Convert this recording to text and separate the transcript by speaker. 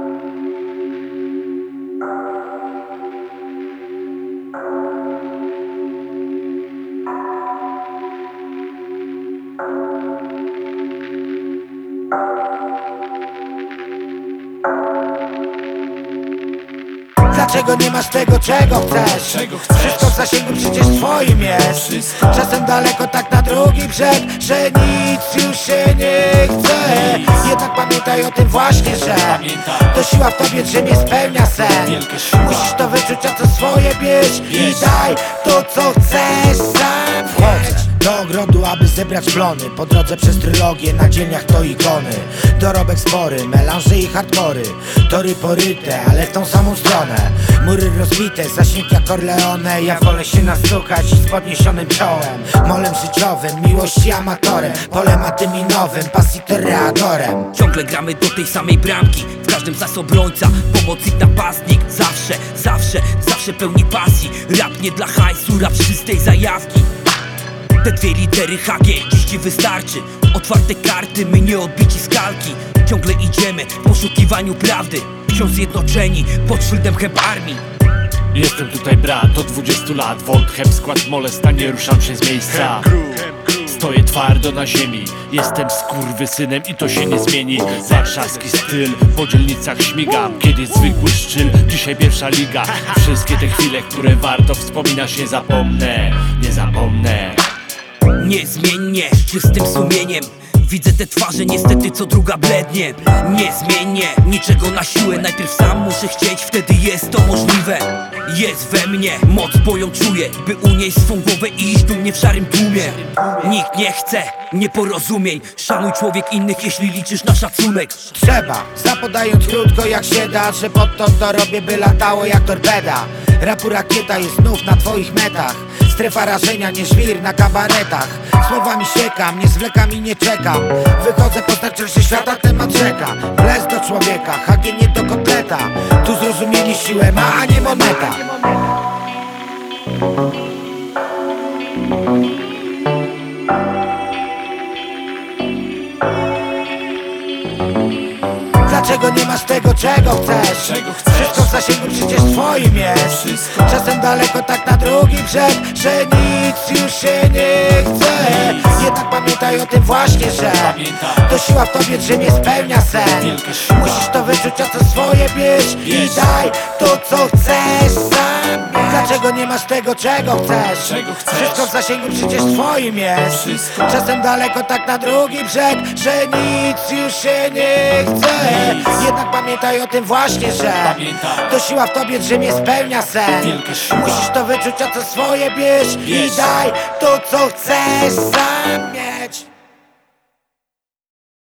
Speaker 1: Dlaczego nie masz tego, czego chcesz? Wszystko w zasięgu przecież twoim jest. Czasem daleko tak na drugi brzeg, że nic już się nie chce. Jednak pamiętaj o tym właśnie, że to siła w tobie, że nie spełnia sen. Musisz to wyczuć, a co swoje bierz i daj to, co chcesz sam. Wchodzę do ogrodu, aby zebrać plony. Po drodze przez trylogię, na dzielniach to ikony. Dorobek spory, melanże i hardkory. Tory poryte, ale w tą samą stronę. Mury rozbite, zasięg jak Corleone. Ja wolę się nastukać z podniesionym czołem. Molem życiowym, miłości amatorem. Polematem i nowym, pasji toreadorem.
Speaker 2: Ciągle gramy do tej samej bramki. W każdym zas obrońca, pomocnik, napastnik. Zawsze pełni pasji. Rap nie dla hajsu, rap czystej zajawki. Te dwie litery HG dziś ci wystarczy. Otwarte karty, my nie odbici z kalki. Ciągle idziemy w poszukiwaniu prawdy. Wciąż zjednoczeni pod szyldem Hemp Army.
Speaker 3: Jestem tutaj brat od 20 lat. Volt, Hemp, skład molesta, nie ruszam się z miejsca. Stoję twardo na ziemi. Jestem skurwysynem i to się nie zmieni. Warszawski styl, po dzielnicach śmigam. Kiedyś zwykły szczyl, dzisiaj pierwsza liga. Wszystkie te chwile, które warto wspominać, nie zapomnę.
Speaker 2: Niezmiennie, z czystym sumieniem widzę te twarze, niestety co druga blednie. Niezmiennie, niczego na siłę. Najpierw sam muszę chcieć, wtedy jest to możliwe. Jest we mnie, moc boją czuję, by unieść swą głowę i iść dumnie w szarym tłumie. Nikt nie chce nieporozumień. Szanuj człowiek innych, jeśli liczysz na szacunek.
Speaker 1: Trzeba, zapodając krótko jak się da, że pod to robię, by latało jak torpeda. Rapu rakieta jest znów na twoich metach. Strefa rażenia, nie żwir na kabaretach. Słowami siekam, nie zwlekam i nie czekam. Wychodzę postać szerszy świata, temat rzeka. Wlez do człowieka, HG nie do kotleta. Tu zrozumienie siłę ma, a nie moneta. Dlaczego nie masz tego, czego chcesz? Wszystko w zasięgu przecież twoim jest. Czasem daleko tak na drugi brzeg, że nic już się nie chce. Jednak pamiętaj o tym właśnie, że to siła w tobie, że nie spełnia sen. Musisz to wyczuć, a co swoje bierz i daj to, co chcesz sam. Dlaczego nie masz tego, czego chcesz? Wszystko w zasięgu przecież twoim jest. Czasem daleko tak na drugi brzeg, że nic już się nie chce. Jednak pamiętaj o tym właśnie, że to siła w tobie, że nie spełnia sen. Musisz to wyczuć, a co swoje bierz i daj to, co chcesz sam mieć.